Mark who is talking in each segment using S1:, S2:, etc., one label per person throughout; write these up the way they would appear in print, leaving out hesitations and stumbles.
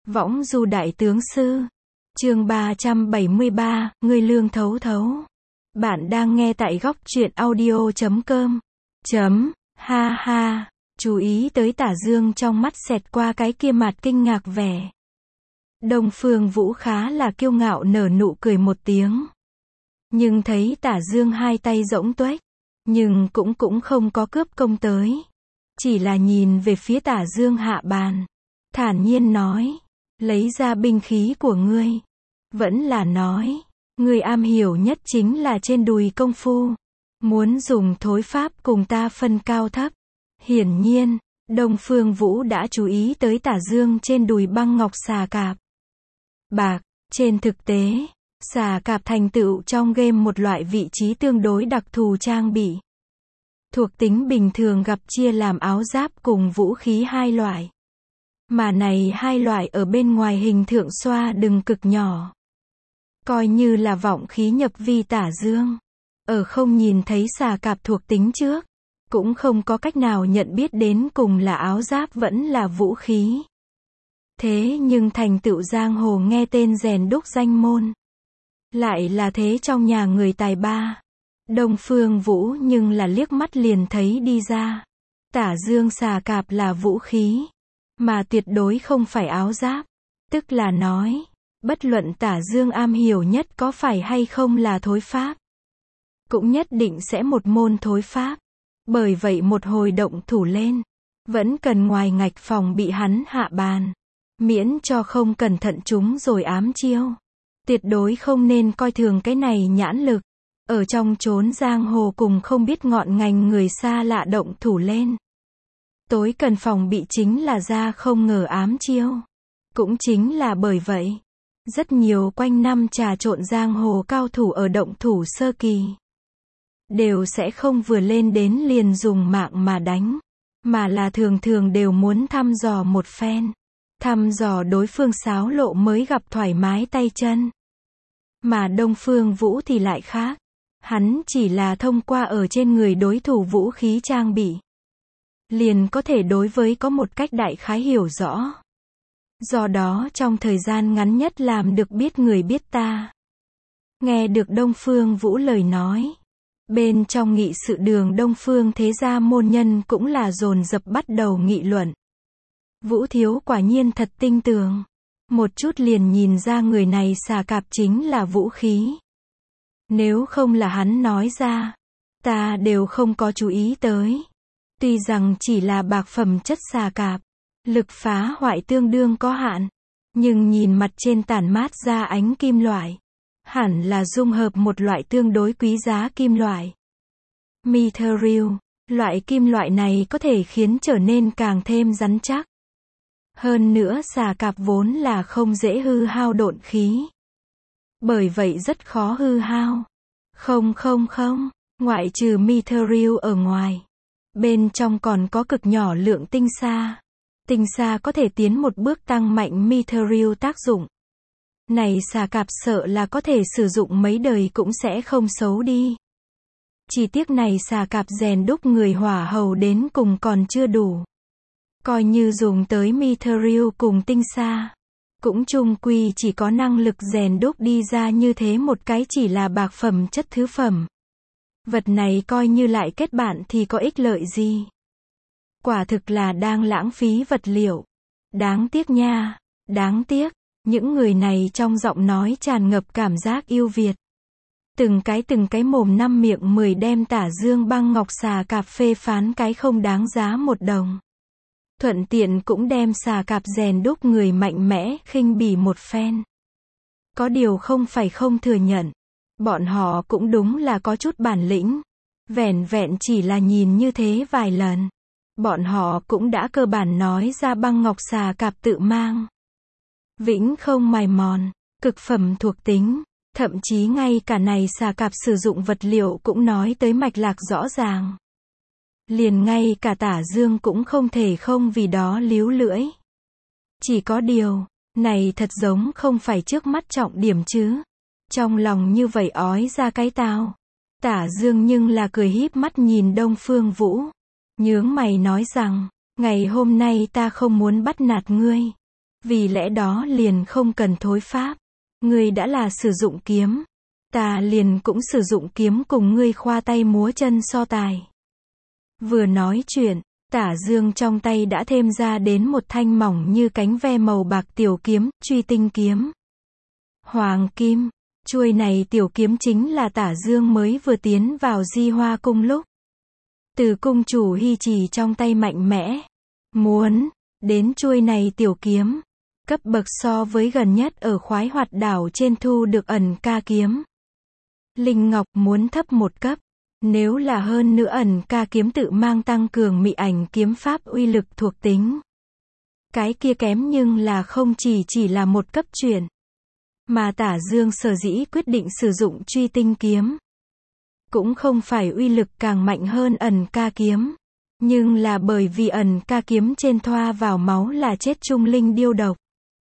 S1: Võng du đại tướng sư. Chương 373, Ngươi lương thấu thấu. Bạn đang nghe tại góc truyện audio.com. Ha ha. Chú ý tới Tả Dương trong mắt xẹt qua cái kia mặt kinh ngạc vẻ. Đông Phương Vũ khá là kiêu ngạo nở nụ cười một tiếng. Nhưng thấy Tả Dương hai tay rỗng tuếch, nhưng cũng không có cướp công tới. Chỉ là nhìn về phía Tả Dương hạ bàn. Thản nhiên nói, lấy ra binh khí của ngươi. Vẫn là nói, ngươi am hiểu nhất chính là trên đùi công phu. Muốn dùng thối pháp cùng ta phân cao thấp. Hiển nhiên, Đông Phương Vũ đã chú ý tới Tả Dương trên đùi băng ngọc xà cạp. Bạc, trên thực tế, xà cạp thành tựu trong game một loại vị trí tương đối đặc thù trang bị. Thuộc tính bình thường gặp chia làm áo giáp cùng vũ khí hai loại. Mà này hai loại ở bên ngoài hình thượng xoa đừng cực nhỏ. Coi như là vọng khí nhập vi Tả Dương. Ở không nhìn thấy xà cạp thuộc tính trước, cũng không có cách nào nhận biết đến cùng là áo giáp vẫn là vũ khí. Thế nhưng thành tựu giang hồ nghe tên rèn đúc danh môn. Lại là thế trong nhà người tài ba. Đông Phương Vũ nhưng là liếc mắt liền thấy đi ra. Tả Dương xà cạp là vũ khí, mà tuyệt đối không phải áo giáp. Tức là nói, bất luận Tả Dương am hiểu nhất có phải hay không là thối pháp, cũng nhất định sẽ một môn thối pháp. Bởi vậy một hồi động thủ lên, vẫn cần ngoài ngạch phòng bị hắn hạ bàn. Miễn cho không cẩn thận chúng rồi ám chiêu. Tuyệt đối không nên coi thường cái này nhãn lực. Ở trong chốn giang hồ cùng không biết ngọn ngành người xa lạ động thủ lên. Tối cần phòng bị chính là ra không ngờ ám chiêu. Cũng chính là bởi vậy, rất nhiều quanh năm trà trộn giang hồ cao thủ ở động thủ sơ kỳ đều sẽ không vừa lên đến liền dùng mạng mà đánh, mà là thường thường đều muốn thăm dò một phen. Thăm dò đối phương xáo lộ mới gặp thoải mái tay chân. Mà Đông Phương Vũ thì lại khác. Hắn chỉ là thông qua ở trên người đối thủ vũ khí trang bị, liền có thể đối với có một cách đại khái hiểu rõ. Do đó trong thời gian ngắn nhất làm được biết người biết ta. Nghe được Đông Phương Vũ lời nói, bên trong nghị sự đường Đông Phương thế gia môn nhân cũng là dồn dập bắt đầu nghị luận. Vũ thiếu quả nhiên thật tinh tường. Một chút liền nhìn ra người này xà cạp chính là vũ khí. Nếu không là hắn nói ra, ta đều không có chú ý tới. Tuy rằng chỉ là bạc phẩm chất xà cạp, lực phá hoại tương đương có hạn, nhưng nhìn mặt trên tản mát ra ánh kim loại, hẳn là dung hợp một loại tương đối quý giá kim loại. Mithril, loại kim loại này có thể khiến trở nên càng thêm rắn chắc. Hơn nữa xà cạp vốn là không dễ hư hao độn khí. Bởi vậy rất khó hư hao. Không, ngoại trừ Mithril ở ngoài, bên trong còn có cực nhỏ lượng tinh sa. Tinh sa có thể tiến một bước tăng mạnh Mithril tác dụng. Này xà cạp sợ là có thể sử dụng mấy đời cũng sẽ không xấu đi. Chỉ tiếc này xà cạp rèn đúc người hỏa hầu đến cùng còn chưa đủ. Coi như dùng tới Mithril cùng tinh sa, cũng chung quy chỉ có năng lực rèn đúc đi ra như thế một cái chỉ là bạc phẩm chất thứ phẩm. Vật này coi như lại kết bạn thì có ích lợi gì? Quả thực là đang lãng phí vật liệu. Đáng tiếc nha, đáng tiếc. Những người này trong giọng nói tràn ngập cảm giác yêu Việt. Từng cái mồm năm miệng 10 đem Tả Dương băng ngọc xà cạp phê phán cái không đáng giá một đồng. Thuận tiện cũng đem xà cạp rèn đúc người mạnh mẽ khinh bỉ một phen. Có điều không phải không thừa nhận, bọn họ cũng đúng là có chút bản lĩnh. Vẻn vẹn chỉ là nhìn như thế vài lần, bọn họ cũng đã cơ bản nói ra băng ngọc xà cạp tự mang vĩnh không mài mòn, cực phẩm thuộc tính. Thậm chí ngay cả này xà cạp sử dụng vật liệu cũng nói tới mạch lạc rõ ràng. Liền ngay cả Tả Dương cũng không thể không vì đó líu lưỡi. Chỉ có điều, này thật giống không phải trước mắt trọng điểm chứ. Trong lòng như vậy ói ra cái tao. Tả Dương nhưng là cười híp mắt nhìn Đông Phương Vũ. Nhướng mày nói rằng, ngày hôm nay ta không muốn bắt nạt ngươi. Vì lẽ đó liền không cần thối pháp. Ngươi đã là sử dụng kiếm, ta liền cũng sử dụng kiếm cùng ngươi khoa tay múa chân so tài. Vừa nói chuyện, Tả Dương trong tay đã thêm ra đến một thanh mỏng như cánh ve màu bạc tiểu kiếm, truy tinh kiếm. Hoàng kim, chuôi này tiểu kiếm chính là Tả Dương mới vừa tiến vào Di Hoa cung lúc. Từ cung chủ Hy Trì trong tay mạnh mẽ, muốn, đến chuôi này tiểu kiếm. Cấp bậc so với gần nhất ở Khoái Hoạt đảo trên thu được ẩn ca kiếm. Linh Ngọc muốn thấp một cấp. Nếu là hơn nữa ẩn ca kiếm tự mang tăng cường mị ảnh kiếm pháp uy lực thuộc tính. Cái kia kém nhưng là không chỉ là một cấp chuyển. Mà Tả Dương sở dĩ quyết định sử dụng truy tinh kiếm. Cũng không phải uy lực càng mạnh hơn ẩn ca kiếm. Nhưng là bởi vì ẩn ca kiếm trên thoa vào máu là chết trung linh điêu độc.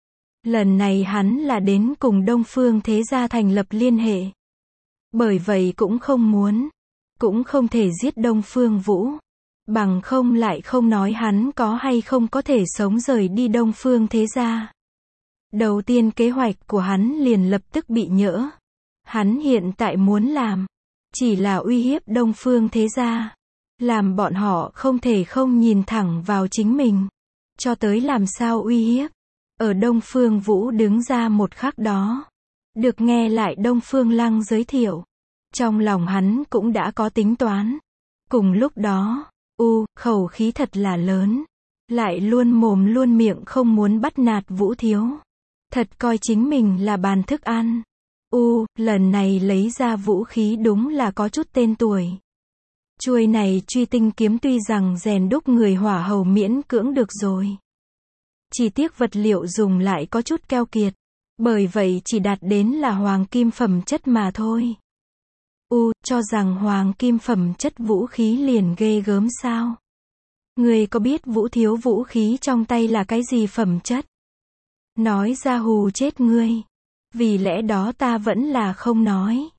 S1: Lần này hắn là đến cùng Đông Phương Thế Gia thành lập liên hệ. Bởi vậy cũng không muốn, cũng không thể giết Đông Phương Vũ. Bằng không lại không nói hắn có hay không có thể sống rời đi Đông Phương Thế Gia. Đầu tiên kế hoạch của hắn liền lập tức bị nhỡ. Hắn hiện tại muốn làm, chỉ là uy hiếp Đông Phương Thế Gia. Làm bọn họ không thể không nhìn thẳng vào chính mình. Cho tới làm sao uy hiếp. Ở Đông Phương Vũ đứng ra một khắc đó. Được nghe lại Đông Phương Lăng giới thiệu. Trong lòng hắn cũng đã có tính toán. Cùng lúc đó, khẩu khí thật là lớn. Lại luôn mồm luôn miệng không muốn bắt nạt Vũ Thiếu. Thật coi chính mình là bàn thức ăn. Lần này lấy ra vũ khí đúng là có chút tên tuổi. Chuôi này truy tinh kiếm tuy rằng rèn đúc người hỏa hầu miễn cưỡng được rồi. Chỉ tiếc vật liệu dùng lại có chút keo kiệt. Bởi vậy chỉ đạt đến là hoàng kim phẩm chất mà thôi. Cho rằng hoàng kim phẩm chất vũ khí liền ghê gớm sao? Người có biết Vũ Thiếu vũ khí trong tay là cái gì phẩm chất? Nói ra hù chết ngươi. Vì lẽ đó ta vẫn là không nói.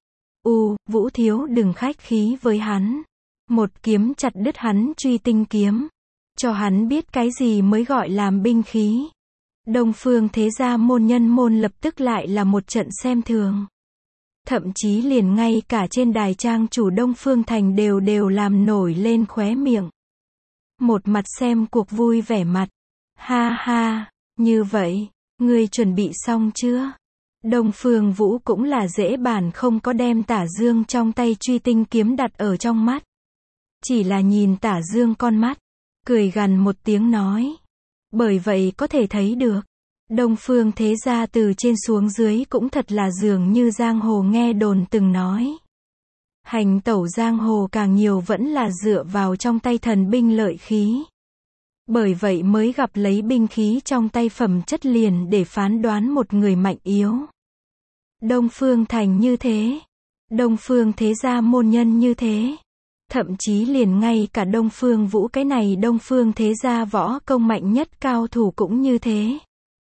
S1: Vũ Thiếu đừng khách khí với hắn. Một kiếm chặt đứt hắn truy tinh kiếm. Cho hắn biết cái gì mới gọi làm binh khí. Đông Phương Thế Gia môn nhân môn lập tức lại là một trận xem thường. Thậm chí liền ngay cả trên đài trang chủ Đông Phương Thành đều làm nổi lên khóe miệng. Một mặt xem cuộc vui vẻ mặt. Ha ha, như vậy, ngươi chuẩn bị xong chưa? Đông Phương Vũ cũng là dễ bàn không có đem Tả Dương trong tay truy tinh kiếm đặt ở trong mắt. Chỉ là nhìn Tả Dương con mắt, cười gằn một tiếng nói. Bởi vậy có thể thấy được, Đông Phương Thế Gia từ trên xuống dưới cũng thật là dường như giang hồ nghe đồn từng nói. Hành tẩu giang hồ càng nhiều vẫn là dựa vào trong tay thần binh lợi khí. Bởi vậy mới gặp lấy binh khí trong tay phẩm chất liền để phán đoán một người mạnh yếu. Đông Phương Thành như thế. Đông Phương Thế Gia môn nhân như thế. Thậm chí liền ngay cả Đông Phương Vũ cái này Đông Phương Thế Gia võ công mạnh nhất cao thủ cũng như thế.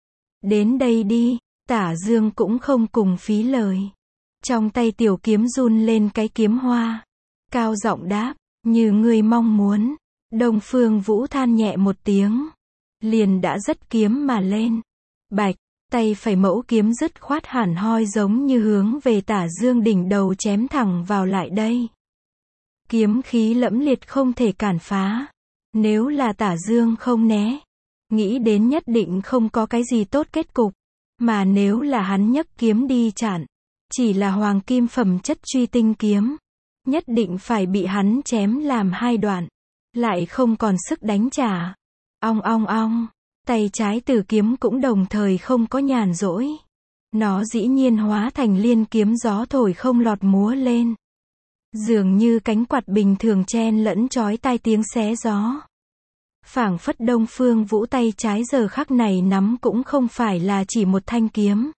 S1: Đến đây đi, Tả Dương cũng không cùng phí lời. Trong tay tiểu kiếm run lên cái kiếm hoa. Cao giọng đáp, như ngươi mong muốn. Đông Phương Vũ than nhẹ một tiếng. Liền đã dứt kiếm mà lên. Bạch, tay phải mẫu kiếm dứt khoát hẳn hoi giống như hướng về Tả Dương đỉnh đầu chém thẳng vào lại đây. Kiếm khí lẫm liệt không thể cản phá. Nếu là Tả Dương không né, nghĩ đến nhất định không có cái gì tốt kết cục. Mà nếu là hắn nhấc kiếm đi chặn, chỉ là hoàng kim phẩm chất truy tinh kiếm, nhất định phải bị hắn chém làm hai đoạn, lại không còn sức đánh trả. Ong ong ong, tay trái Tử kiếm cũng đồng thời không có nhàn rỗi. Nó dĩ nhiên hóa thành liên kiếm gió thổi không lọt múa lên. Dường như cánh quạt bình thường chen lẫn chói tai tiếng xé gió. Phảng phất Đông Phương Vũ tay trái giờ khắc này nắm cũng không phải là chỉ một thanh kiếm,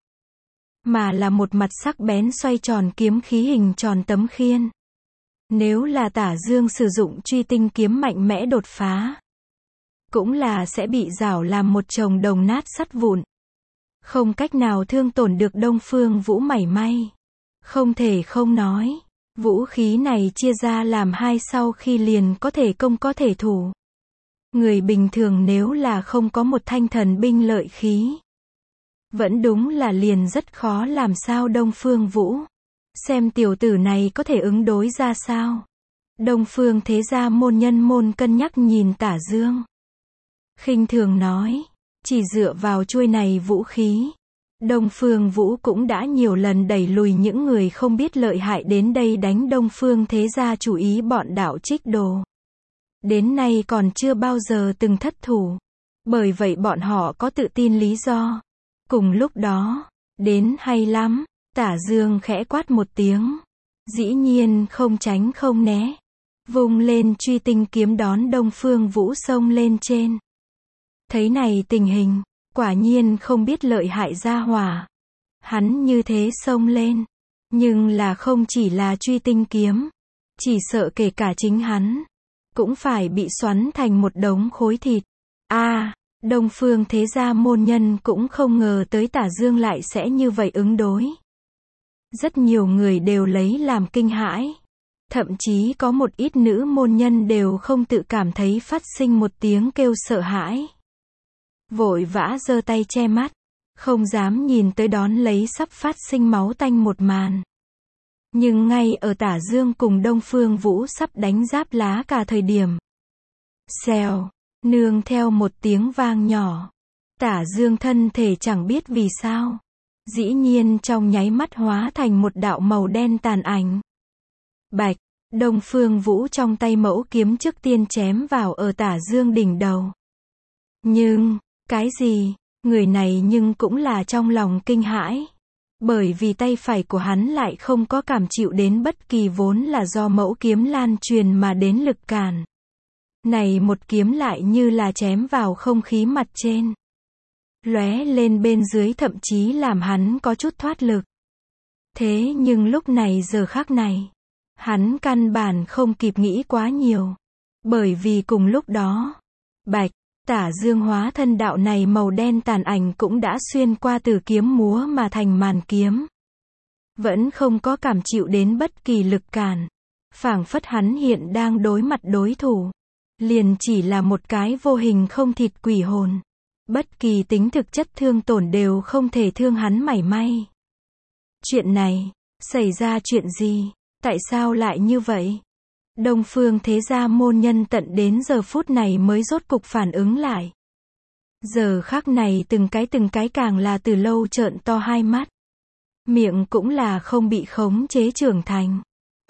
S1: mà là một mặt sắc bén xoay tròn kiếm khí hình tròn tấm khiên. Nếu là Tả Dương sử dụng truy tinh kiếm mạnh mẽ đột phá, cũng là sẽ bị rảo làm một chồng đồng nát sắt vụn. Không cách nào thương tổn được Đông Phương Vũ mảy may. Không thể không nói, vũ khí này chia ra làm hai sau khi liền có thể công có thể thủ. Người bình thường nếu là không có một thanh thần binh lợi khí, Vẫn đúng là liền rất khó làm sao Đông Phương Vũ. Xem tiểu tử này có thể ứng đối ra sao. Đông Phương thế gia môn nhân môn cân nhắc nhìn Tả Dương. Khinh thường nói, chỉ dựa vào chuôi này vũ khí. Đông Phương Vũ cũng đã nhiều lần đẩy lùi những người không biết lợi hại đến đây đánh Đông Phương thế gia chủ ý bọn đạo trích đồ. Đến nay còn chưa bao giờ từng thất thủ. Bởi vậy bọn họ có tự tin lý do. Cùng lúc đó, đến hay lắm, Tả Dương khẽ quát một tiếng. Dĩ nhiên không tránh không né. Vung lên truy tinh kiếm đón Đông Phương Vũ xông lên trên. Thấy này tình hình, quả nhiên không biết lợi hại gia hỏa. Hắn như thế xông lên. Nhưng là không chỉ là truy tinh kiếm. Chỉ sợ kể cả chính hắn cũng phải bị xoắn thành một đống khối thịt. Đông Phương thế gia môn nhân cũng không ngờ tới Tả Dương lại sẽ như vậy ứng đối. Rất nhiều người đều lấy làm kinh hãi. Thậm chí có một ít nữ môn nhân đều không tự cảm thấy phát sinh một tiếng kêu sợ hãi. Vội vã giơ tay che mắt, không dám nhìn tới đón lấy sắp phát sinh máu tanh một màn. Nhưng ngay ở Tả Dương cùng Đông Phương Vũ sắp đánh giáp lá cả thời điểm. Xèo, nương theo một tiếng vang nhỏ. Tả Dương thân thể chẳng biết vì sao. Dĩ nhiên trong nháy mắt hóa thành một đạo màu đen tàn ảnh. Bạch, Đông Phương Vũ trong tay mẫu kiếm trước tiên chém vào ở Tả Dương đỉnh đầu. Nhưng, cái gì? Người này nhưng cũng là trong lòng kinh hãi. Bởi vì tay phải của hắn lại không có cảm chịu đến bất kỳ vốn là do mẫu kiếm lan truyền mà đến lực cản. Này một kiếm lại như là chém vào không khí mặt trên. Lóe lên bên dưới thậm chí làm hắn có chút thoát lực. Thế nhưng lúc này giờ khắc này, hắn căn bản không kịp nghĩ quá nhiều. Bởi vì cùng lúc đó, Bạch, Tả Dương hóa thân đạo này màu đen tàn ảnh cũng đã xuyên qua từ kiếm múa mà thành màn kiếm. Vẫn không có cảm chịu đến bất kỳ lực cản. Phảng phất hắn hiện đang đối mặt đối thủ. Liền chỉ là một cái vô hình không thịt quỷ hồn. Bất kỳ tính thực chất thương tổn đều không thể thương hắn mảy may. Chuyện này, xảy ra chuyện gì? Tại sao lại như vậy? Đông Phương thế gia môn nhân tận đến giờ phút này mới rốt cục phản ứng lại. Giờ khắc này từng cái càng là từ lâu trợn to hai mắt. Miệng cũng là không bị khống chế trưởng thành.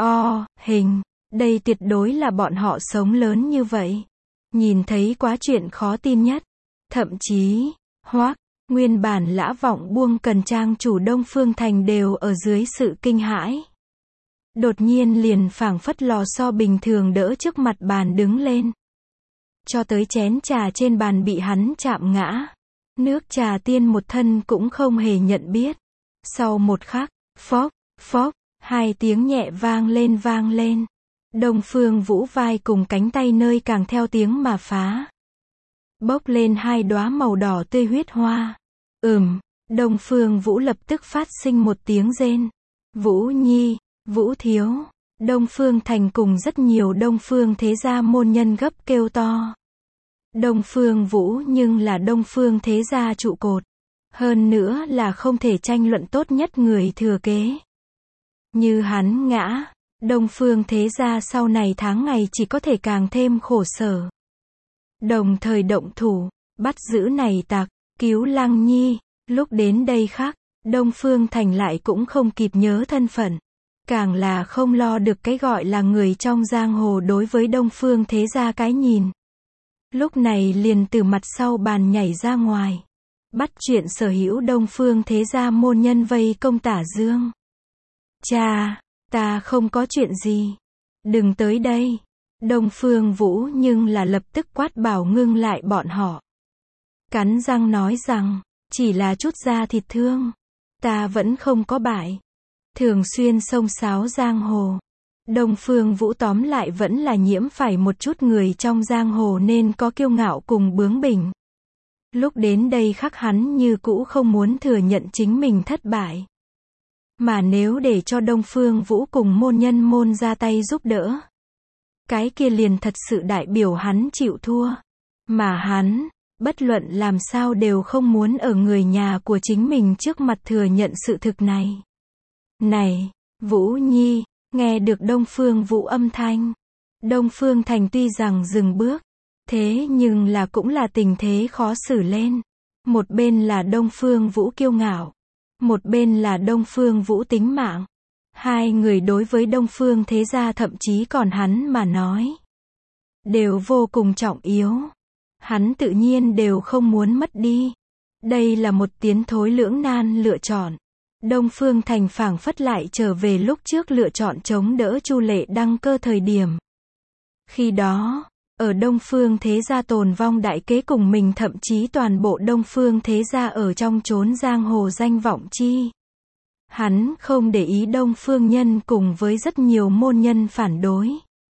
S1: Hình, đây tuyệt đối là bọn họ sống lớn như vậy. Nhìn thấy quá chuyện khó tin nhất. Thậm chí, nguyên bản Lã Vọng Buông Cần trang chủ Đông Phương Thành đều ở dưới sự kinh hãi. Đột nhiên liền phảng phất lò xo bình thường đỡ trước mặt bàn đứng lên. Cho tới chén trà trên bàn bị hắn chạm ngã. Nước trà tiên một thân cũng không hề nhận biết. Sau một khắc, phốc, hai tiếng nhẹ vang lên. Đông Phương Vũ vai cùng cánh tay nơi càng theo tiếng mà phá. Bốc lên hai đóa màu đỏ tươi huyết hoa. Đông Phương Vũ lập tức phát sinh một tiếng rên. Vũ Nhi, Vũ Thiếu. Đông Phương Thành cùng rất nhiều Đông Phương thế gia môn nhân gấp kêu to. Đông Phương Vũ nhưng là Đông Phương thế gia trụ cột. Hơn nữa là không thể tranh luận tốt nhất người thừa kế. Như hắn ngã, Đông Phương thế gia sau này tháng ngày chỉ có thể càng thêm khổ sở. Đồng thời động thủ, bắt giữ này tặc, cứu Lăng Nhi. Lúc đến đây khác, Đông Phương Thành lại cũng không kịp nhớ thân phận. Càng là không lo được cái gọi là người trong giang hồ đối với Đông Phương thế gia cái nhìn. Lúc này liền từ mặt sau bàn nhảy ra ngoài. Bắt chuyện sở hữu Đông Phương thế gia môn nhân vây công Tả Dương. Cha, ta không có chuyện gì. Đừng tới đây. Đông Phương Vũ nhưng là lập tức quát bảo ngưng lại bọn họ. Cắn răng nói rằng, chỉ là chút da thịt thương. Ta vẫn không có bại. Thường xuyên xông xáo giang hồ. Đông Phương Vũ tóm lại vẫn là nhiễm phải một chút người trong giang hồ nên có kiêu ngạo cùng bướng bỉnh. Lúc đến đây khắc hắn như cũ không muốn thừa nhận chính mình thất bại. Mà nếu để cho Đông Phương Vũ cùng môn nhân môn ra tay giúp đỡ, cái kia liền thật sự đại biểu hắn chịu thua. Mà hắn, Bất luận làm sao đều không muốn ở người nhà của chính mình trước mặt thừa nhận sự thực này. Này, Vũ Nhi, nghe được Đông Phương Vũ âm thanh. Đông Phương Thành tuy rằng dừng bước, thế nhưng là cũng là tình thế khó xử lên. Một bên là Đông Phương Vũ kiêu ngạo, một bên là Đông Phương Vũ tính mạng. Hai người đối với Đông Phương thế gia thậm chí còn hắn mà nói, đều vô cùng trọng yếu. Hắn tự nhiên đều không muốn mất đi. Đây là một tiến thối lưỡng nan lựa chọn. Đông Phương Thành phảng phất lại trở về lúc trước lựa chọn chống đỡ Chu Lệ đăng cơ thời điểm. Khi đó, ở Đông Phương thế gia tồn vong đại kế cùng mình thậm chí toàn bộ Đông Phương thế gia ở trong chốn giang hồ danh vọng chi. Hắn không để ý Đông Phương nhân cùng với rất nhiều môn nhân phản đối.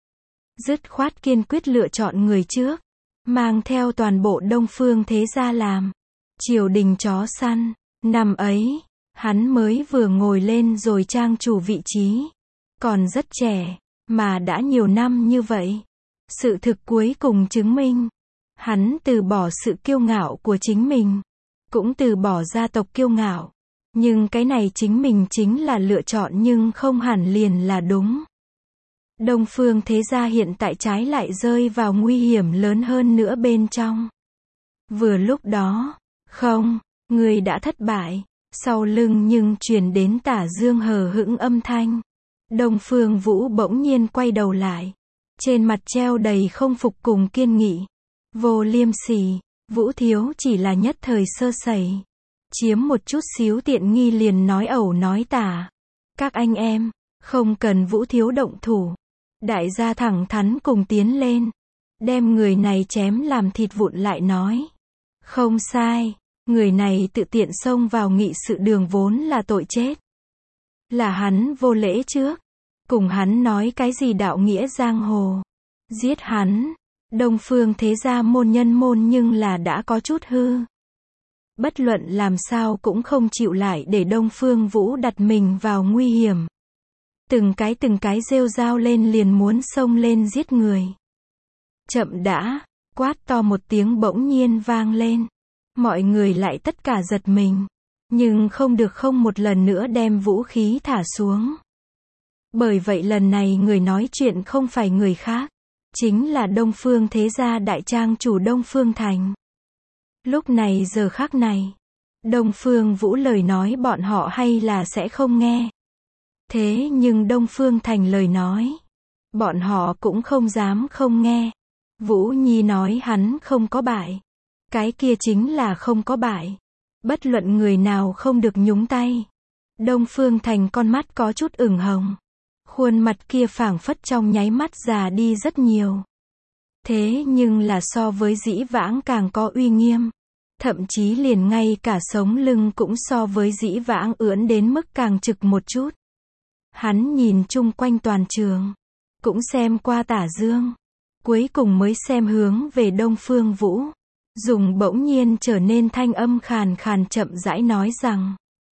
S1: Dứt khoát kiên quyết lựa chọn người trước, mang theo toàn bộ Đông Phương thế gia làm triều đình chó săn. Năm ấy, hắn mới vừa ngồi lên rồi trang chủ vị trí, còn rất trẻ, mà đã nhiều năm như vậy. Sự thực cuối cùng chứng minh, hắn từ bỏ sự kiêu ngạo của chính mình, cũng từ bỏ gia tộc kiêu ngạo. Nhưng cái này chính mình chính là lựa chọn nhưng không hẳn liền là đúng. Đông Phương thế gia hiện tại trái lại rơi vào nguy hiểm lớn hơn nữa bên trong. Vừa lúc đó, không, người đã thất bại, sau lưng nhưng truyền đến Tả Dương hờ hững âm thanh. Đông Phương Vũ bỗng nhiên quay đầu lại, trên mặt treo đầy không phục cùng kiên nghị. Vô liêm sỉ, Vũ thiếu chỉ là nhất thời sơ sẩy, chiếm một chút xíu tiện nghi liền nói ẩu nói tả. Các anh em, không cần Vũ thiếu động thủ. Đại gia thẳng thắn cùng tiến lên, đem người này chém làm thịt vụn lại nói. Không sai, người này tự tiện xông vào nghị sự đường vốn là tội chết. Là hắn vô lễ trước, cùng hắn nói cái gì đạo nghĩa giang hồ. Giết hắn, Đông Phương thế gia môn nhân môn nhưng là đã có chút hư. Bất luận làm sao cũng không chịu lại để Đông Phương Vũ đặt mình vào nguy hiểm. Từng cái rêu rao lên liền muốn xông lên giết người. Chậm đã, quát to một tiếng bỗng nhiên vang lên. Mọi người lại tất cả giật mình, nhưng không được không một lần nữa đem vũ khí thả xuống. Bởi vậy lần này người nói chuyện không phải người khác, chính là Đông Phương thế gia đại trang chủ Đông Phương Thành. Lúc này giờ khắc này, Đông Phương Vũ lời nói bọn họ hay là sẽ không nghe. Thế nhưng Đông Phương Thành lời nói, bọn họ cũng không dám không nghe. Vũ Nhi nói hắn không có bại. Cái kia chính là không có bại. Bất luận người nào không được nhúng tay. Đông Phương Thành con mắt có chút ửng hồng. Khuôn mặt kia phảng phất trong nháy mắt già đi rất nhiều. Thế nhưng là so với dĩ vãng càng có uy nghiêm. Thậm chí liền ngay cả sống lưng cũng so với dĩ vãng ưỡn đến mức càng trực một chút. Hắn nhìn chung quanh toàn trường, cũng xem qua Tả Dương, cuối cùng mới xem hướng về Đông Phương Vũ, dùng bỗng nhiên trở nên thanh âm khàn khàn chậm rãi nói rằng: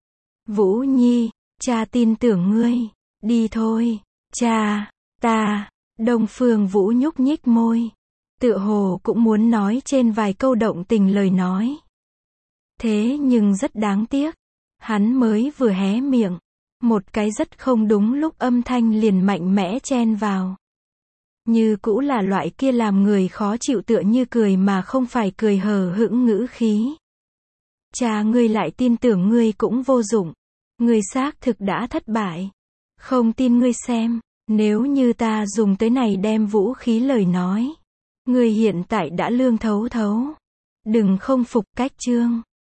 S1: Vũ Nhi, cha tin tưởng ngươi, đi thôi, cha, ta. Đông Phương Vũ nhúc nhích môi, tựa hồ cũng muốn nói trên vài câu động tình lời nói. Thế nhưng rất đáng tiếc, hắn mới vừa hé miệng, một cái rất không đúng lúc âm thanh liền mạnh mẽ chen vào. Như cũ là loại kia làm người khó chịu tựa như cười mà không phải cười hờ hững ngữ khí. Cha ngươi lại tin tưởng ngươi cũng vô dụng. Ngươi xác thực đã thất bại. Không tin ngươi xem, nếu như ta dùng tới này đem vũ khí lời nói. Ngươi hiện tại đã lương thấu thấu. Đừng không phục cách chương.